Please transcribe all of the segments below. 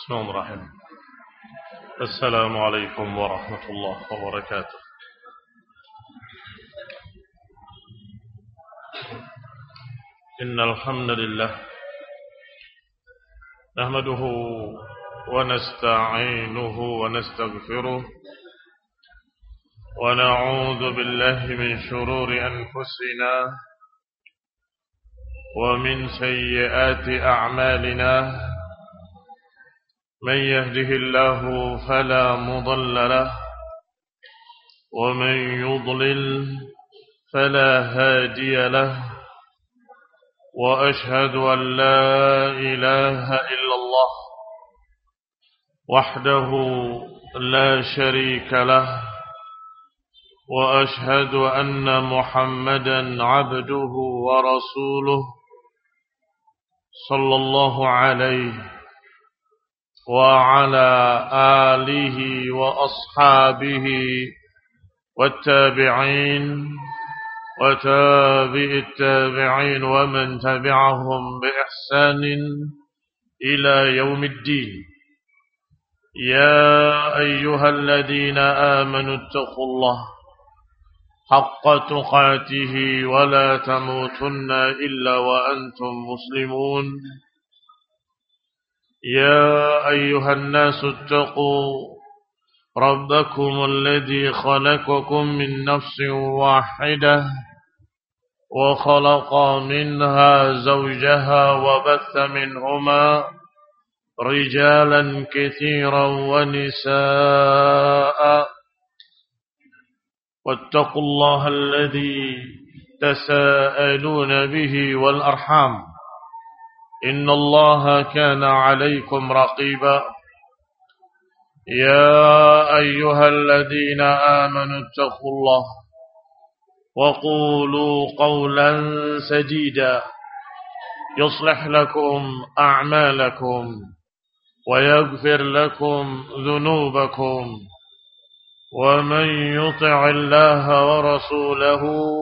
Bismillahirrahmanirrahim. Assalamualaikum warahmatullahi wabarakatuh. Innal hamdalillah nahmaduhu wa nasta'inuhu wa nastaghfiruh wa na'udzu billahi min shururi anfusina wa min sayyiati a'malina. من يهده الله فلا مضل له ومن يضلل فلا هادي له وأشهد أن لا إله إلا الله وحده لا شريك له وأشهد أن محمدا عبده ورسوله صلى الله عليه وعلى آله وأصحابه والتابعين وتابع التابعين ومن تبعهم بإحسان إلى يوم الدين. يا أيها الذين آمنوا اتقوا الله حق تقاته ولا تموتن إلا وأنتم مسلمون. يا أيها الناس اتقوا ربكم الذي خلقكم من نفس واحدة وخلق منها زوجها وبث منهما رجالا كثيرا ونساء واتقوا الله الذي تساءلون به والأرحام إن الله كان عليكم رقيبا. يا أيها الذين آمنوا اتقوا الله وقولوا قولا سديدا يصلح لكم أعمالكم ويغفر لكم ذنوبكم ومن يطع الله ورسوله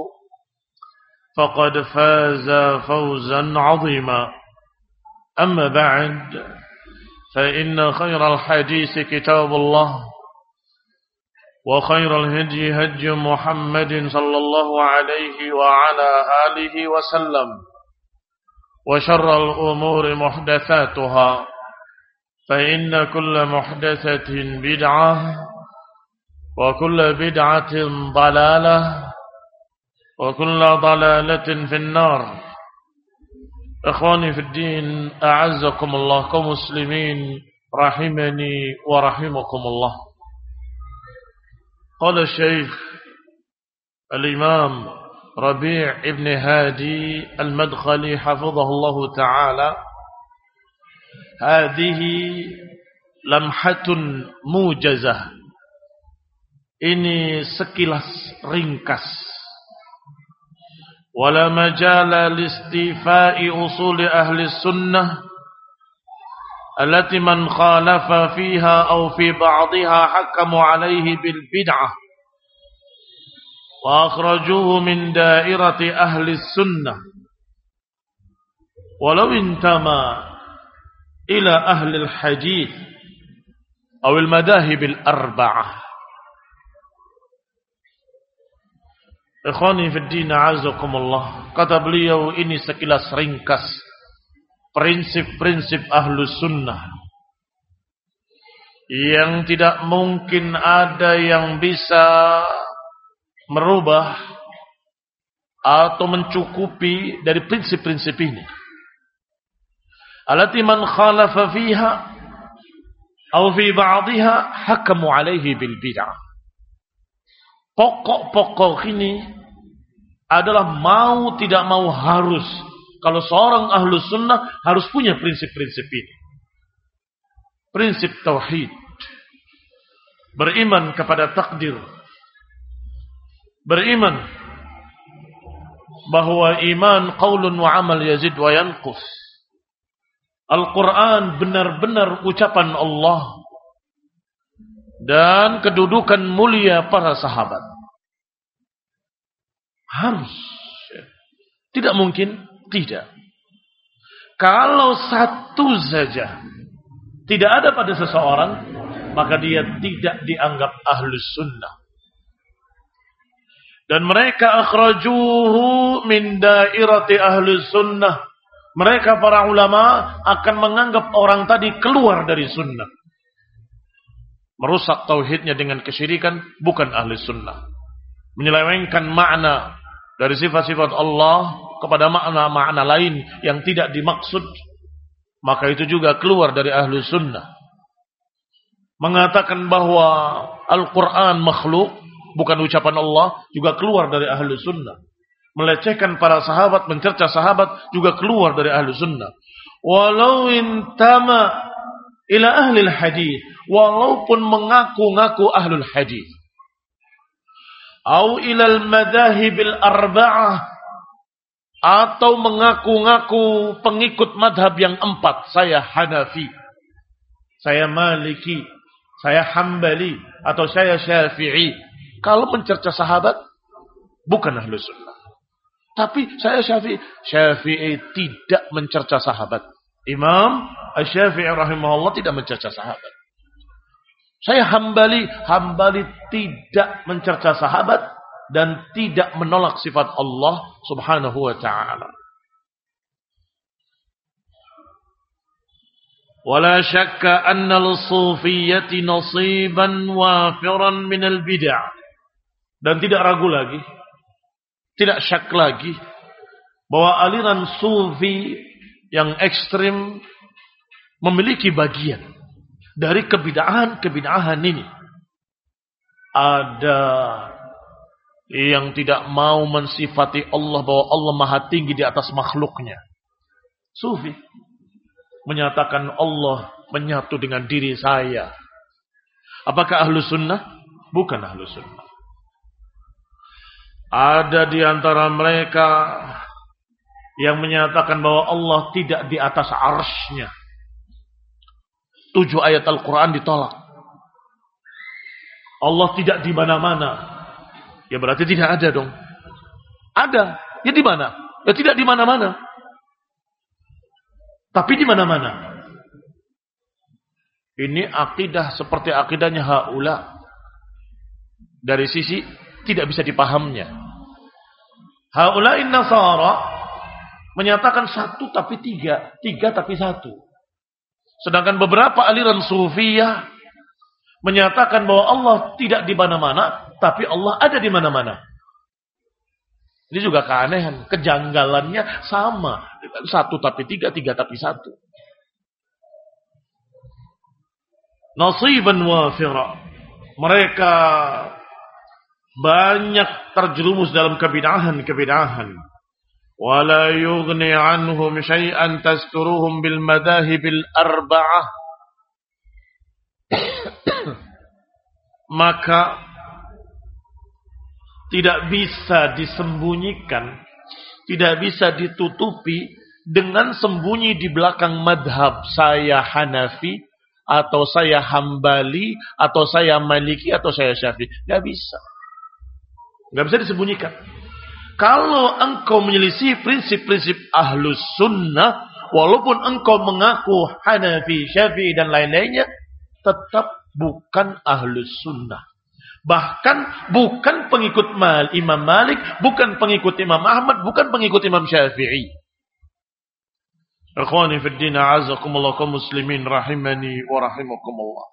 فقد فاز فوزا عظيما. أما بعد فإن خير الحديث كتاب الله وخير الهدي هدي محمد صلى الله عليه وعلى آله وسلم وشر الأمور محدثاتها فإن كل محدثة بدعة وكل بدعة ضلالة وكل ضلالة في النار. Ikhwani fid din, a'azzakumullah, kaum muslimin rahimani wa rahimakumullah. Qala Syekh Al-Imam Rabi' ibn Hadi Al-Madkhali hafizahullah ta'ala, hadhihi lamhatun mujazah. Ini sekilas ringkas. ولا مجال لاستيفاء أصول أهل السنة التي من خالف فيها أو في بعضها حكموا عليه بالبدعة وأخرجوه من دائرة أهل السنة ولو انتمى إلى أهل الحديث أو المذاهب الأربعة. Ikhwani fiddin, a'azakumullah. Kata beliau, ini sekilas ringkas prinsip-prinsip ahlus sunnah yang tidak mungkin ada yang bisa merubah atau mencukupi dari prinsip-prinsip ini. Allati man khalafa fiha aw fi ba'dihha hakamu alaihi bil bid'ah. Pokok-pokok ini adalah mau tidak mau harus. Kalau seorang ahlus sunnah harus punya prinsip-prinsip ini. Prinsip tauhid. Beriman kepada takdir. Beriman bahwa iman qaulun wa amal yazid wa yanqus. Al-Quran benar-benar ucapan Allah dan kedudukan mulia para sahabat. Harus. Tidak mungkin tidak. Kalau satu saja tidak ada pada seseorang, maka dia tidak dianggap ahlus sunnah. Dan mereka akhrajuhu min dairati ahlus sunnah. Mereka para ulama akan menganggap orang tadi keluar dari sunnah. Merusak tauhidnya dengan kesyirikan, bukan ahli sunnah. Menyelewengkan makna dari sifat-sifat Allah kepada makna-makna lain yang tidak dimaksud, maka itu juga keluar dari ahli sunnah. Mengatakan bahwa Al-Quran makhluk, bukan ucapan Allah, juga keluar dari ahli sunnah. Melecehkan para sahabat, mencerca sahabat, juga keluar dari ahli sunnah. Walau intama ila ahlil hadis, walaupun mengaku-ngaku ahlul hadis. Au ilal madhahibil arba'ah, atau mengaku-ngaku pengikut madhab yang 4. Saya Hanafi, saya Maliki, saya Hambali, atau saya Syafi'i. Kalau mencerca sahabat, bukan ahlu sunnah. Tapi saya Syafi'i. Syafi'i tidak mencerca sahabat. Imam Asy-Syafi'i rahimahullah tidak mencerca sahabat. Saya Hambali. Hambali tidak mencerca sahabat dan tidak menolak sifat Allah subhanahu wa ta'ala. Wala syakka anna al-sufiyyati nasiban wafiran minal bid'ah. Dan tidak ragu lagi, tidak syak lagi, bahwa aliran sufi yang ekstrim memiliki bagian dari kebid'ahan ini. Ada yang tidak mau mensifati Allah bahwa Allah maha tinggi di atas makhluknya. Sufi menyatakan Allah menyatu dengan diri saya. Apakah ahlu sunnah? Bukan ahlu sunnah. Ada di antara mereka yang menyatakan bahwa Allah tidak di atas arsy-Nya. 7 ayat Al-Quran ditolak. Allah tidak di mana-mana. Ya berarti tidak ada dong. Ada. Ya di mana? Ya tidak di mana-mana. Tapi di mana-mana. Ini akidah seperti akidahnya haula. Dari sisi tidak bisa dipahamnya. Haula'in Nasara menyatakan 1 tapi 3, 3 tapi 1. Sedangkan beberapa aliran Sufiyah menyatakan bahwa Allah tidak di mana-mana, tapi Allah ada di mana-mana. Ini juga keanehan, kejanggalannya sama. 1 tapi 3, 3 tapi 1. Nasiban wafira. Mereka banyak terjerumus dalam kebid'ahan. Wala yughni anhum syai'an tasturuhum bil madhahibil arba'ah. Maka tidak bisa disembunyikan, tidak bisa ditutupi dengan sembunyi di belakang madhab saya Hanafi, atau saya Hambali, atau saya Maliki, atau saya Syafi'i. Tidak bisa. Nggak bisa disembunyikan. Kalau engkau menyelisih prinsip-prinsip ahlus sunnah, walaupun engkau mengaku Hanafi, Syafi'i dan lain-lainnya, tetap bukan ahlus sunnah. Bahkan bukan pengikut Imam Malik, bukan pengikut Imam Ahmad, bukan pengikut Imam Syafi'i. Ikhwani fid din, a'azakumullah kaum muslimin rahimani wa rahimakumullah.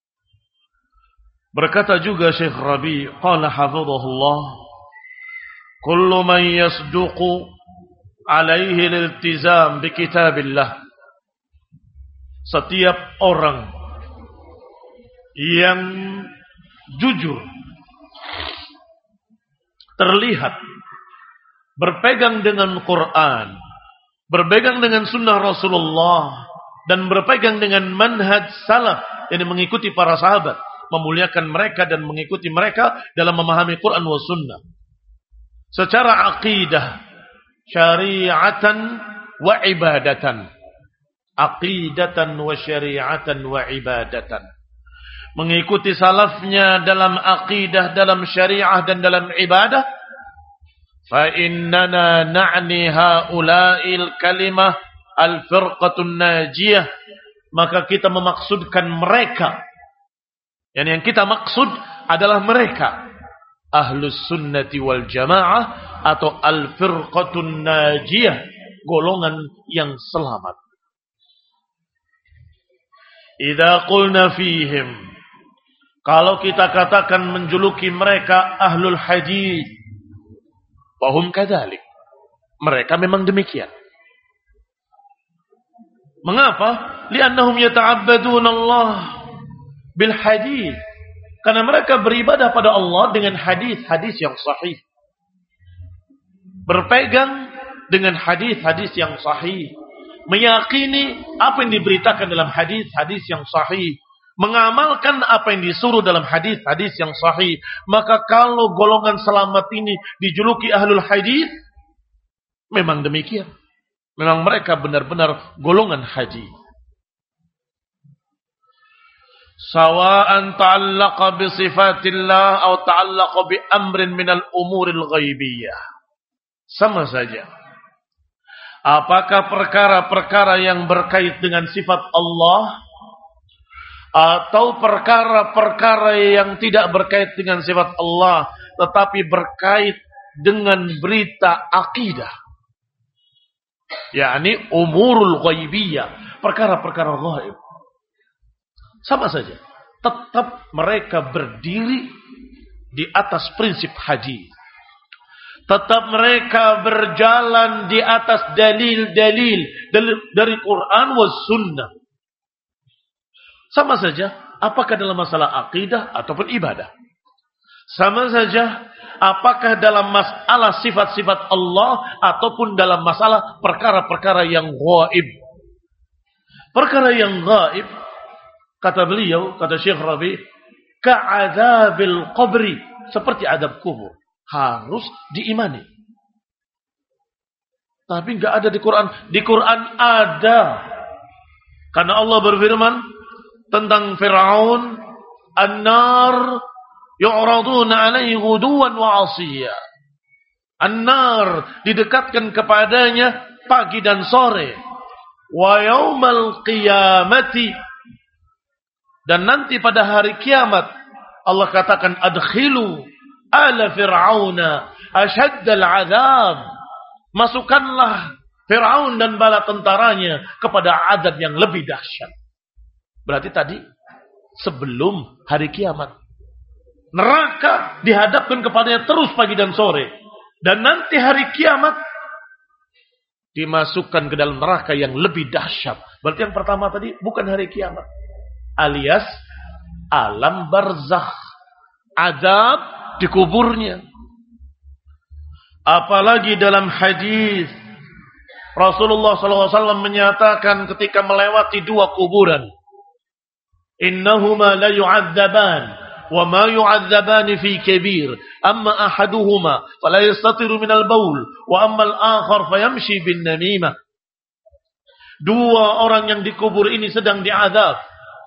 Berkata juga Syekh Rabi, qala hafizahullah, kullu man yasduqu alaihi al-iltizam bi kitabillah. Setiap orang yang jujur, terlihat berpegang dengan Quran, berpegang dengan sunnah Rasulullah, dan berpegang dengan manhaj salaf, yang mengikuti para sahabat, memuliakan mereka dan mengikuti mereka dalam memahami Quran wa sunnah secara aqidah, syariatan wa ibadatan. Aqidatan wa syariatan wa ibadatan. Mengikuti salafnya dalam aqidah, dalam syariah dan dalam ibadah. Fa innana na'ni haula'il kalimah al-firqatun najiyah maka kita memaksudkan mereka. Yang kita maksud adalah mereka Ahlus Sunnati wal Jamaah atau Al-Firqatun Najiyah, golongan yang selamat. Idza qulna fihim, kalau kita katakan menjuluki mereka Ahlul Hadis, fahum kadzalik, mereka memang demikian. Mengapa? Li'annahum yata'abbaduna Allah bil hadis. Karena mereka beribadah pada Allah dengan hadis-hadis yang sahih. Berpegang dengan hadis-hadis yang sahih. Meyakini apa yang diberitakan dalam hadis-hadis yang sahih. Mengamalkan apa yang disuruh dalam hadis-hadis yang sahih. Maka kalau golongan selamat ini dijuluki Ahlul Hadis, memang demikian. Memang mereka benar-benar golongan hadis. Sawa'an ta'allaqa bi sifatillah atau ta'allaqa bi amrin minal umuril ghaibiyah. Sama saja. Apakah perkara-perkara yang berkait dengan sifat Allah atau perkara-perkara yang tidak berkait dengan sifat Allah tetapi berkait dengan berita akidah. yakni umurul ghaibiyah, perkara-perkara gaib. Sama saja, tetap mereka berdiri di atas prinsip hadis. Tetap mereka berjalan di atas dalil-dalil dari Quran was sunnah. Sama saja, apakah dalam masalah akidah ataupun ibadah. Sama saja, apakah dalam masalah sifat-sifat Allah ataupun dalam masalah perkara-perkara yang gaib. Perkara yang gaib, kata beliau, kata Syekh Rabi, ka'adzabil qabri, seperti adab kubur. Harus diimani. Tapi enggak ada di Quran. Di Quran ada. Karena Allah berfirman tentang Fir'aun, an-nar yu'raduna 'alaihi ghuduwan wa 'ashiyya. An-nar didekatkan kepadanya pagi dan sore. Wa yaumal qiyamati, dan nanti pada hari kiamat Allah katakan adkhilu ala fir'auna ashaddal azab. Masukkanlah Fir'aun dan bala tentaranya kepada azab yang lebih dahsyat. Berarti tadi sebelum hari kiamat. Neraka dihadapkan kepadanya terus pagi dan sore. Dan nanti hari kiamat dimasukkan ke dalam neraka yang lebih dahsyat. Berarti yang pertama tadi bukan hari kiamat, alias alam barzakh, azab di kuburnya. Apalagi dalam hadis Rasulullah SAW menyatakan ketika melewati dua kuburan, innahuma la yu'adzaban wa ma yu'adzaban fi kabir, amma ahaduhuma fala yastatiru minal baul wa amma al-akhar fayamshi bin namimah. Dua orang yang dikubur ini sedang diazab,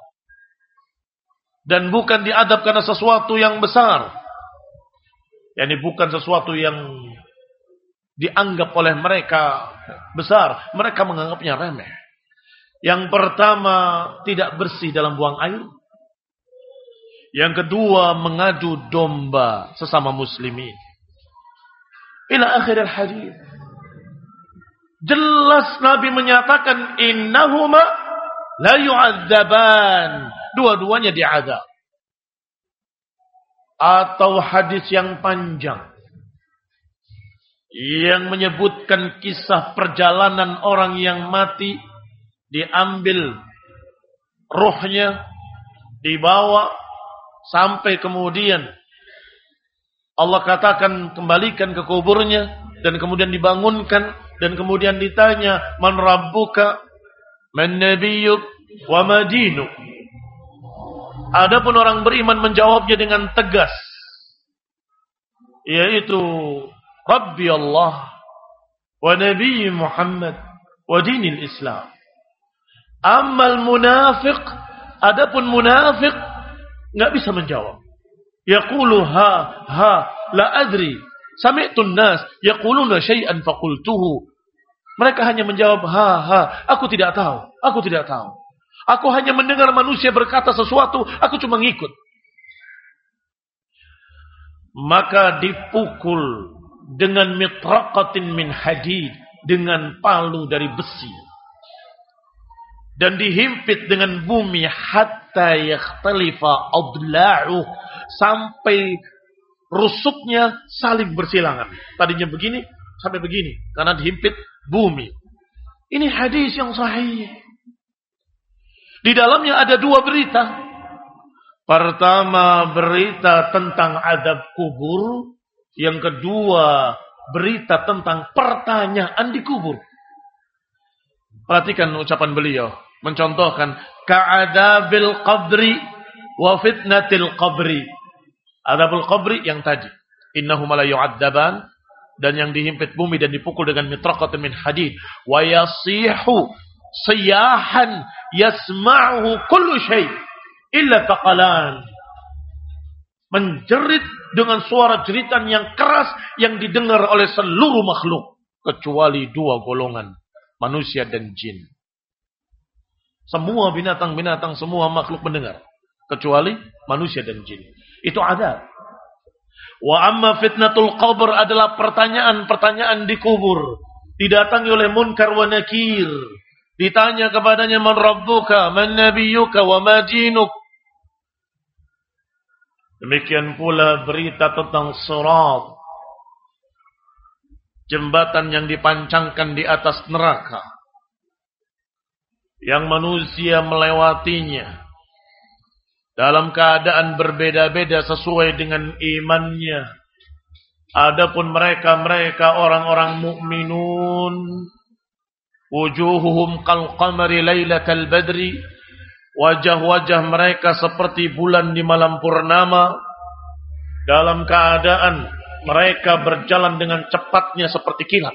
dan bukan diadab karena sesuatu yang besar. Yani bukan sesuatu yang dianggap oleh mereka besar. Mereka menganggapnya remeh. Yang pertama, tidak bersih dalam buang air. Yang kedua, mengadu domba sesama muslimin. Ila akhir al-hadis. Jelas Nabi menyatakan innahuma la yu'adzaban. Dua-duanya diazab. Atau hadis yang panjang yang menyebutkan kisah perjalanan orang yang mati, diambil ruhnya, dibawa sampai kemudian Allah katakan kembalikan ke kuburnya, dan kemudian dibangunkan, dan kemudian ditanya man rabbuka man nabiyyuk wa ma dinuk. Adapun orang beriman menjawabnya dengan tegas, yaitu Rabbi Allah wa Nabi Muhammad wa dinil Islam. Ammal munafiq, adapun munafik enggak bisa menjawab. Yaqulu ha la adri, sami'tu an-nas yaquluna syai'an faqultuhu. Mereka hanya menjawab ha, aku tidak tahu, aku tidak tahu. Aku hanya mendengar manusia berkata sesuatu, aku cuma ngikut. Maka dipukul dengan mitraqatin min hadid, dengan palu dari besi. Dan dihimpit dengan bumi hatta yakhtalifa adla'uh, sampai rusuknya saling bersilangan. Tadinya begini sampai begini karena dihimpit bumi. Ini hadis yang sahih. Di dalamnya ada dua berita. Pertama, berita tentang azab kubur. Yang kedua, berita tentang pertanyaan di kubur. Perhatikan ucapan beliau. Mencontohkan, ka'adabil qabri wa fitnatil qabri. Azabul qabri yang tadi. Innahum la yu'adzaban. Dan yang dihimpit bumi dan dipukul dengan mitraqatin min hadid. Wa yasihu siyahan yasma'uhu kullu syai' illa taqalan. Menjerit dengan suara jeritan yang keras yang didengar oleh seluruh makhluk kecuali dua golongan, manusia dan jin. Semua binatang-binatang, semua makhluk mendengar kecuali manusia dan jin. Itu ada. Wa amma fitnatul qabr adalah pertanyaan-pertanyaan di kubur. Didatangi oleh munkar wa nakir. Ditanya kepadanya, man rabbuka, man nabiyyuka, wa ma dinuk. Demikian pula berita tentang sirat, jembatan yang dipancangkan di atas neraka, yang manusia melewatinya dalam keadaan berbeda-beda sesuai dengan imannya. Adapun mereka orang-orang mukminun, wujuhuhum kal qamari lailatal badri, wajah-wajah mereka seperti bulan di malam purnama, dalam keadaan mereka berjalan dengan cepatnya seperti kilat.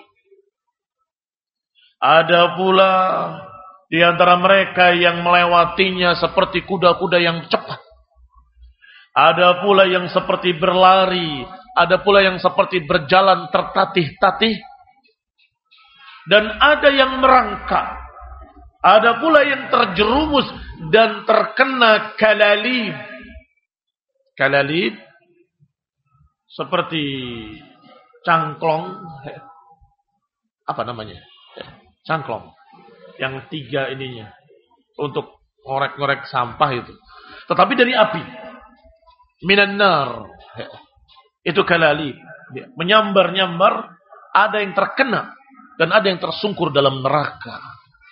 Ada pula di antara mereka yang melewatinya seperti kuda-kuda yang cepat. Ada pula yang seperti berlari, ada pula yang seperti berjalan tertatih-tatih, dan ada yang merangkak. Ada pula yang terjerumus dan terkena kalalib. Kalalib seperti cangklong. Apa namanya? Cangklong. Yang tiga ininya. Untuk ngorek-ngorek sampah itu. Tetapi dari api. Minan nar. Itu kalalib. Menyambar-nyambar. Ada yang terkena. Dan ada yang tersungkur dalam neraka.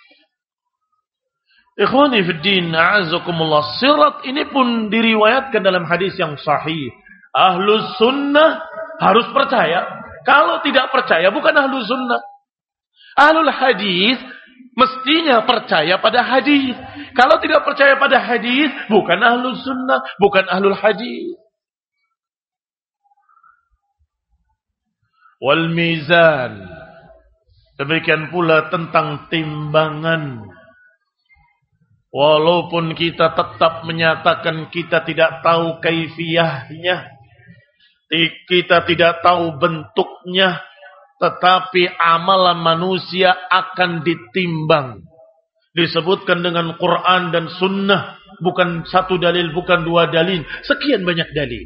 Ikhwani fiddin, a'azakumullah. Sirat ini pun diriwayatkan dalam hadis yang sahih. Ahlus sunnah harus percaya. Kalau tidak percaya bukan ahlus sunnah. Ahlul hadis mestinya percaya pada hadis. Kalau tidak percaya pada hadis bukan ahlus sunnah, bukan ahlul hadis. Wal mizan. Demikian pula tentang timbangan. Walaupun kita tetap menyatakan kita tidak tahu kaifiyahnya, kita tidak tahu bentuknya, tetapi amalan manusia akan ditimbang. Disebutkan dengan Quran dan Sunnah, bukan satu dalil, bukan dua dalil, sekian banyak dalil.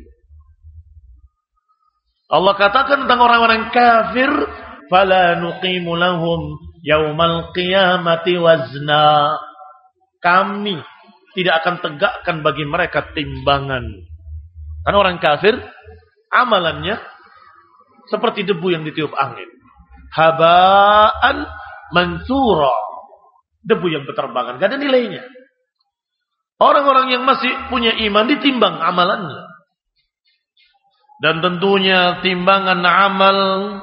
Allah katakan tentang orang-orang kafir, fala nuqimu lahum yaumal qiyamati wazna. Kami tidak akan tegakkan bagi mereka timbangan. Karena orang kafir, amalannya seperti debu yang ditiup angin. Habaan mansura. Debu yang berterbangan, gak ada nilainya. Orang-orang yang masih punya iman ditimbang amalannya. Dan tentunya timbangan amal,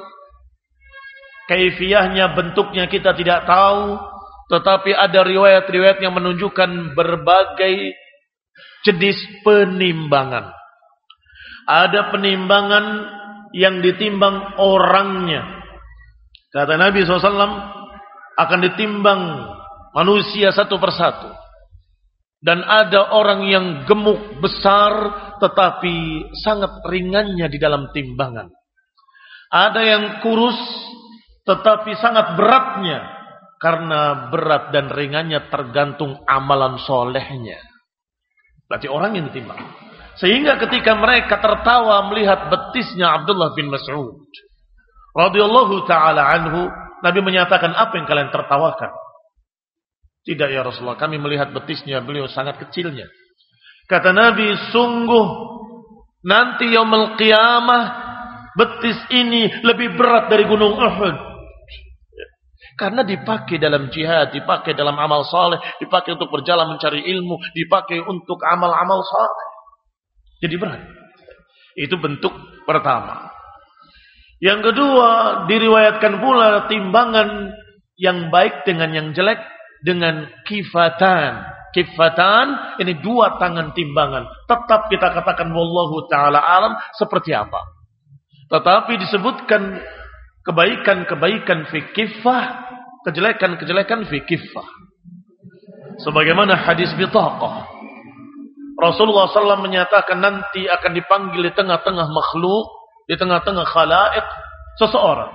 kaifiyahnya, bentuknya kita tidak tahu. Tetapi ada riwayat-riwayat yang menunjukkan berbagai jenis penimbangan. Ada penimbangan yang ditimbang orangnya. Kata Nabi SAW, akan ditimbang manusia satu persatu. Dan ada orang yang gemuk besar, tetapi sangat ringannya di dalam timbangan. Ada yang kurus, tetapi sangat beratnya Karena berat dan ringannya tergantung amalan solehnya. Berarti orang yang ditimbang. Sehingga ketika mereka tertawa melihat betisnya Abdullah bin Mas'ud radhiyallahu ta'ala anhu, Nabi menyatakan, apa yang kalian tertawakan? Tidak ya Rasulullah, kami melihat betisnya beliau sangat kecilnya. Kata Nabi, sungguh nanti yaumul qiyamah betis ini lebih berat dari gunung Uhud. Karena dipakai dalam jihad, dipakai dalam amal saleh, dipakai untuk berjalan mencari ilmu, dipakai untuk amal-amal saleh. Jadi berat. Itu bentuk pertama. Yang kedua, diriwayatkan pula timbangan yang baik dengan yang jelek dengan kifatan. Kifatan ini dua tangan timbangan. Tetap kita katakan wallahu ta'ala alam seperti apa. Tetapi disebutkan kebaikan-kebaikan fi kiffah, kejelekan-kejelekan fi kiffah. Sebagaimana hadis bitaqah. Rasulullah SAW menyatakan nanti akan dipanggil di tengah-tengah makhluk, di tengah-tengah khalaik seseorang.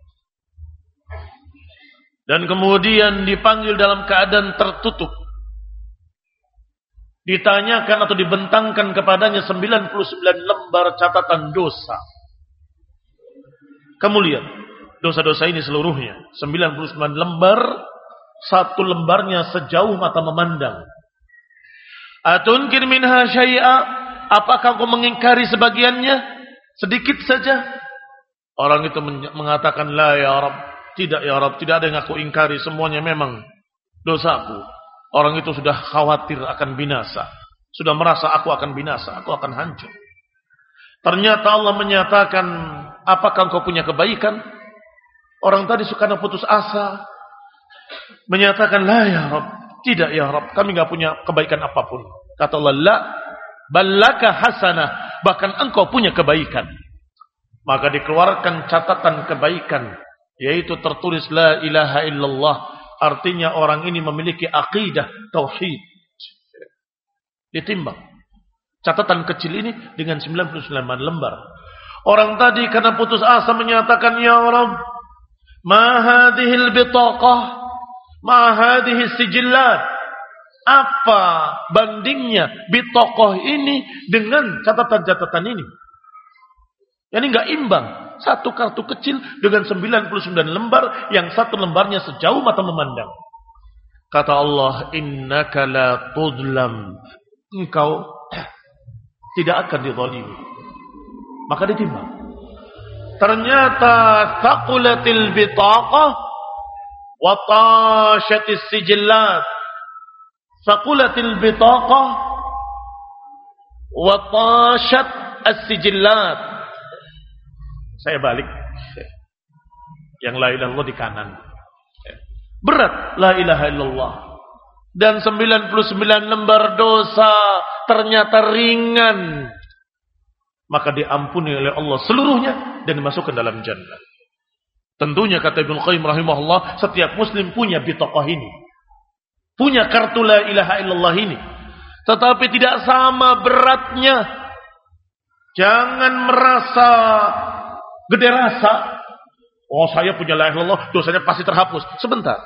Dan kemudian dipanggil dalam keadaan tertutup. Ditanyakan atau dibentangkan kepadanya 99 lembar catatan dosa. Kamu lihat, dosa-dosa ini seluruhnya 99 lembar, satu lembarnya sejauh mata memandang. Atunkir minha syai'a, apakah kau mengingkari sebagiannya? Sedikit saja. Orang itu mengatakan, la ya Rabb, tidak ya Rabb, tidak ada yang aku ingkari, semuanya memang dosaku. Orang itu sudah khawatir akan binasa, sudah merasa aku akan binasa, aku akan hancur. Ternyata Allah menyatakan, apakah kau punya kebaikan? Orang tadi suka putus asa, menyatakan, la ya Rabb, tidak ya Rabb, kami enggak punya kebaikan apapun. Kata Allah, la, ballaka hasanah, bahkan engkau punya kebaikan. Maka dikeluarkan catatan kebaikan, yaitu tertulis la ilaha illallah. Artinya orang ini memiliki akidah tauhid. Ditimbang. Catatan kecil ini dengan 99 lembar. Orang tadi karena putus asa menyatakan, ya Rabb, ma hadhil bitaqah, ma hadhis sijillat. Apa bandingnya bitaqah ini dengan catatan-catatan ini? Yani enggak imbang. Satu kartu kecil dengan 99 lembar, yang satu lembarnya sejauh mata memandang. Kata Allah, innaka la tudlam. Engkau tidak akan dizalimi. Maka ditimbang. Ternyata thaqulatil bitaqah wa tashatis sijillat. Thaqulatil bitaqah wa tashat as-sijillat. Saya balik. Yang la ilaha illallah di kanan. Berat la ilaha illallah. Dan 99 lembar dosa ternyata ringan. Maka diampuni oleh Allah seluruhnya dan dimasukkan dalam jannah. Tentunya kata Ibnu Qayyim rahimahullah, setiap muslim punya bitaqah ini. Punya kartu la ilaha illallah ini. Tetapi tidak sama beratnya. Jangan merasa gede rasa. Oh, saya punya la ilaha illallah, dosanya pasti terhapus. Sebentar.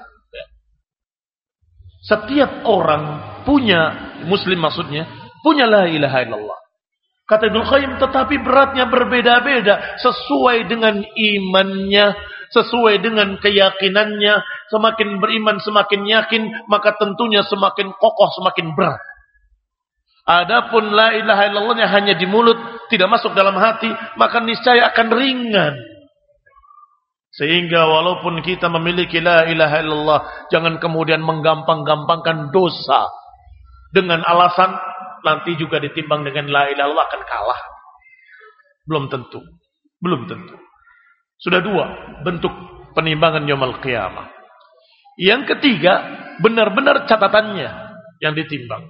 Setiap orang punya, muslim maksudnya, punya la ilaha illallah. Kata Ibnu Qayyim, tetapi beratnya berbeda-beda sesuai dengan imannya, sesuai dengan keyakinannya. Semakin beriman, semakin yakin, maka tentunya semakin kokoh, semakin berat. Adapun la ilaha illallahnya hanya di mulut, tidak masuk dalam hati, maka niscaya akan ringan. Sehingga walaupun kita memiliki la ilaha illallah, jangan kemudian menggampang-gampangkan dosa dengan alasan nanti juga ditimbang dengan la ilaha illallah akan kalah. Belum tentu. Belum tentu. Sudah dua bentuk penimbangan yaumul qiyamah. Yang ketiga, benar-benar catatannya yang ditimbang.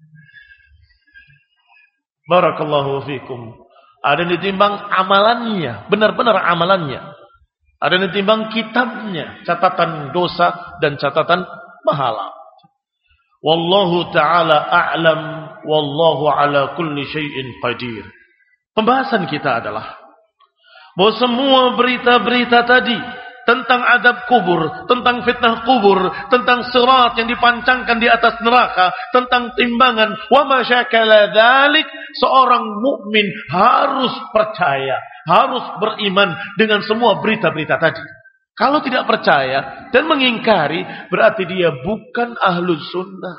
Barakallahu fikum. Ada yang ditimbang amalannya, benar-benar amalannya. Ada yang ditimbang kitabnya, catatan dosa dan catatan pahala. Wallahu ta'ala a'lam, wallahu ala kulli syai'in qadir. Pembahasan kita adalah bahwa semua berita-berita tadi tentang adab kubur, tentang fitnah kubur, tentang sirat yang dipancangkan di atas neraka, tentang timbangan, wa ma syakala dzalik, seorang mukmin harus percaya, harus beriman dengan semua berita-berita tadi. Kalau tidak percaya dan mengingkari, berarti dia bukan ahlus sunnah.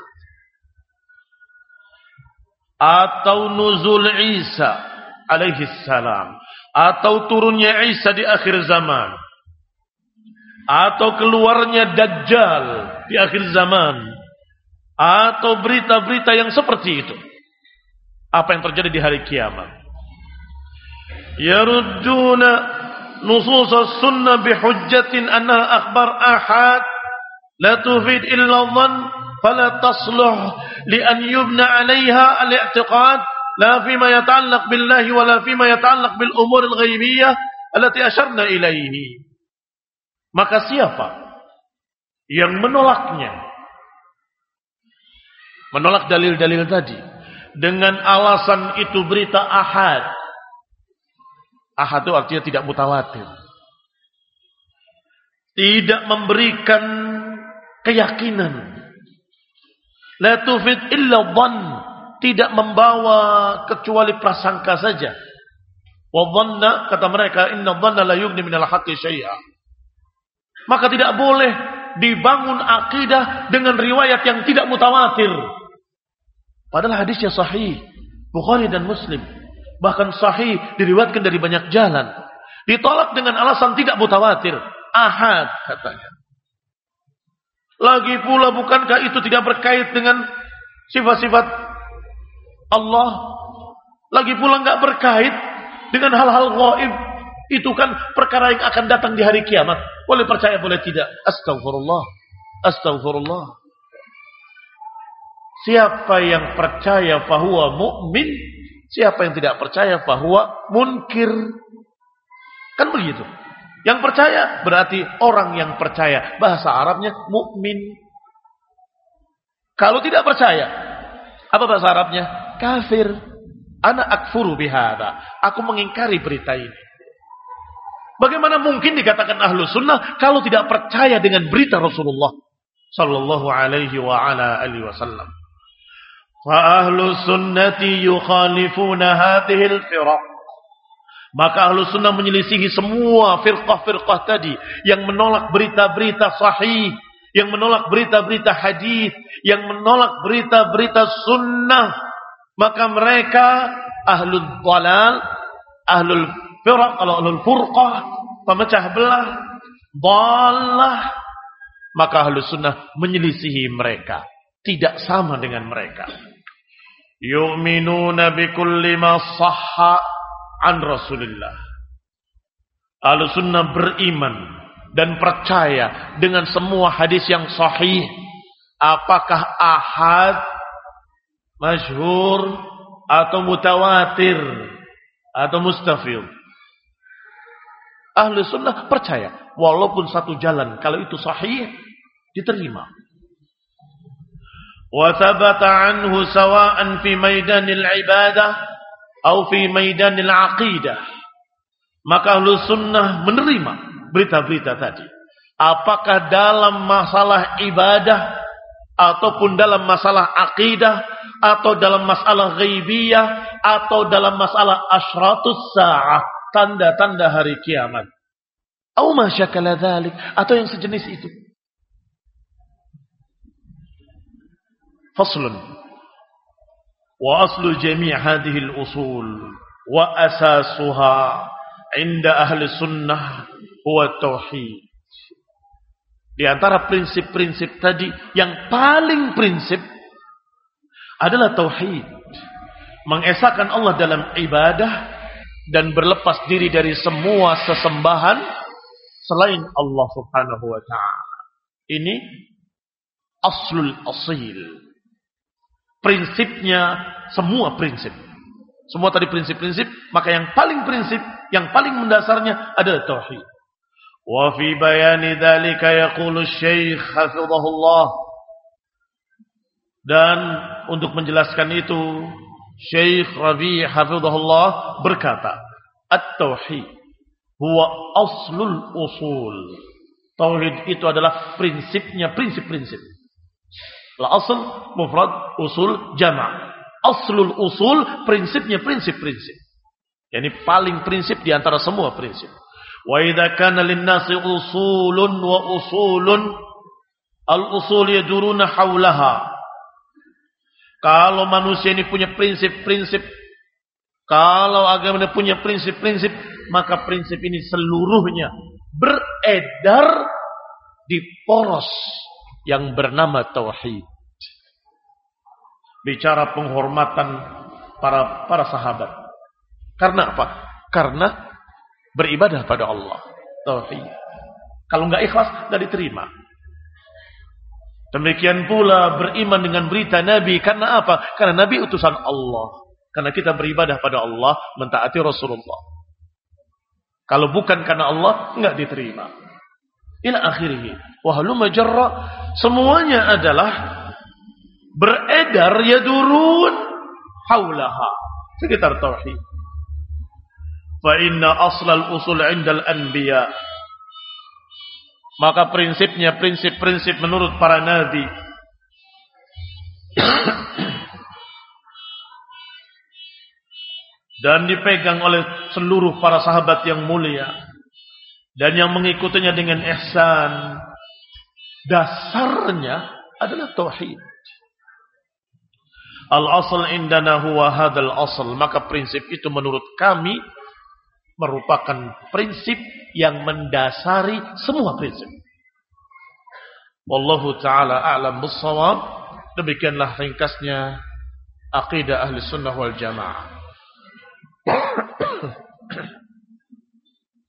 Atau nuzul Isa alaihi salam, atau turunnya Isa di akhir zaman, atau keluarnya Dajjal di akhir zaman, atau berita-berita yang seperti itu. Apa yang terjadi di hari kiamat? Yarudduna nusus as-sunnah bihujjatin annaha akhbar ahad la tufid illa dhann fala tasluh li an yubna 'alayha al-i'tiqad la fima yata'allaq billahi wa la fima yata'allaq bil umur al-ghaibiyah allati asharna ilaihi. Maka siapa yang menolaknya, menolak dalil-dalil tadi dengan alasan itu berita ahad. Ahad itu artinya tidak mutawatir, tidak memberikan keyakinan. La tufid illa dhann, tidak membawa kecuali prasangka saja. Wa dhanna, kata mereka, inna dhanna la yughni minal haqqi syai'a. Maka tidak boleh dibangun akidah dengan riwayat yang tidak mutawatir. Padahal hadisnya sahih, Bukhari dan Muslim, bahkan sahih diriwayatkan dari banyak jalan. Ditolak dengan alasan tidak mutawatir, ahad katanya. Lagi pula bukankah itu tidak berkait dengan sifat-sifat Allah? Lagi pula enggak berkait dengan hal-hal gaib. Itu kan perkara yang akan datang di hari kiamat. Boleh percaya, boleh tidak. Astaghfirullah. Astaghfirullah. Siapa yang percaya fahuwa mu'min, siapa yang tidak percaya fahuwa munkir. Kan begitu. Yang percaya berarti orang yang percaya. Bahasa Arabnya mukmin. Kalau tidak percaya, apa bahasa Arabnya? Kafir. Ana akfuru bihada. Aku mengingkari berita ini. Bagaimana mungkin dikatakan ahlu sunnah kalau tidak percaya dengan berita Rasulullah sallallahu alaihi wa ala alihi wasallam? Fa ahlu sunnati yukhalifuna hadhihi al-firaq. Maka ahlu sunnah menyelisihi semua firqah-firqah tadi yang menolak berita-berita sahih, yang menolak berita-berita hadis, yang menolak berita-berita sunnah. Maka mereka ahlul dhalal, ahlul firqah, kalau ahlul furqah, pemecah belah, dhalah, maka ahlus sunnah menyelisihi mereka, tidak sama dengan mereka. Yu'minuna bikulli ma sahha an Rasulillah. Ahlus sunnah beriman dan percaya dengan semua hadis yang sahih, apakah ahad, masyhur, atau mutawatir, atau mustafid. Ahli sunnah percaya, walaupun satu jalan, kalau itu sahih, diterima. Wa thabata anhu sawa'an fi maidanil ibadah atau fi maidanil aqidah. Maka ahli sunnah menerima berita-berita tadi. Apakah dalam masalah ibadah, ataupun dalam masalah aqidah, atau dalam masalah ghaibiyah, atau dalam masalah asyratus sa'ah, tanda-tanda hari kiamat. Au ma syakala dzalik, atau yang sejenis itu. Faslun. Wa aslu jami' hadhihi al-usul wa asasuha 'inda ahli sunnah huwa tauhid. Di antara prinsip-prinsip tadi yang paling prinsip adalah tauhid. Mengesahkan Allah dalam ibadah dan berlepas diri dari semua sesembahan selain Allah Subhanahu wa ta'ala. Ini aslul asil. Prinsipnya semua prinsip. Semua tadi prinsip-prinsip, maka yang paling prinsip, yang paling mendasarnya adalah tauhid. Wa fi bayani dzalika yaqulu Syekh hafizahullah. Dan untuk menjelaskan itu, Syekh Rabi' hafizahullah berkata, at-tauhid huwa aslul usul. Tauhid itu adalah prinsipnya, prinsip-prinsip. Al-asl, mufrad, usul, jama'. Aslul usul, prinsipnya, prinsip-prinsip. Yani paling prinsip di antara semua prinsip. Wa idza kana lin-nasi usulun wa usulun, al-usul yaduruna haulaha. Kalau manusia ini punya prinsip-prinsip, kalau agama ini punya prinsip-prinsip, maka prinsip ini seluruhnya beredar di poros yang bernama tauhid. Bicara penghormatan para sahabat. Karena apa? Karena beribadah pada Allah. Tauhid. Kalau enggak ikhlas, enggak diterima. Demikian pula beriman dengan berita Nabi. Karena apa? Karena Nabi utusan Allah. Karena kita beribadah pada Allah, mentaati Rasulullah. Kalau bukan karena Allah, enggak diterima. Ila akhirih. Wahaluma jarra, semuanya adalah beredar yadurun haulaha, sekitar tauhid. Fa inna aslal usul 'indal anbiya. Maka prinsipnya prinsip-prinsip menurut para nabi. Dan dipegang oleh seluruh para sahabat yang mulia dan yang mengikutinya dengan ihsan. Dasarnya adalah tauhid. Al-asl indana huwa hadzal asl. Maka prinsip itu menurut kami merupakan prinsip yang mendasari semua prinsip. Wallahu ta'ala a'lam bis-shawab. Demikianlah ringkasnya aqidah ahli sunnah wal jamaah.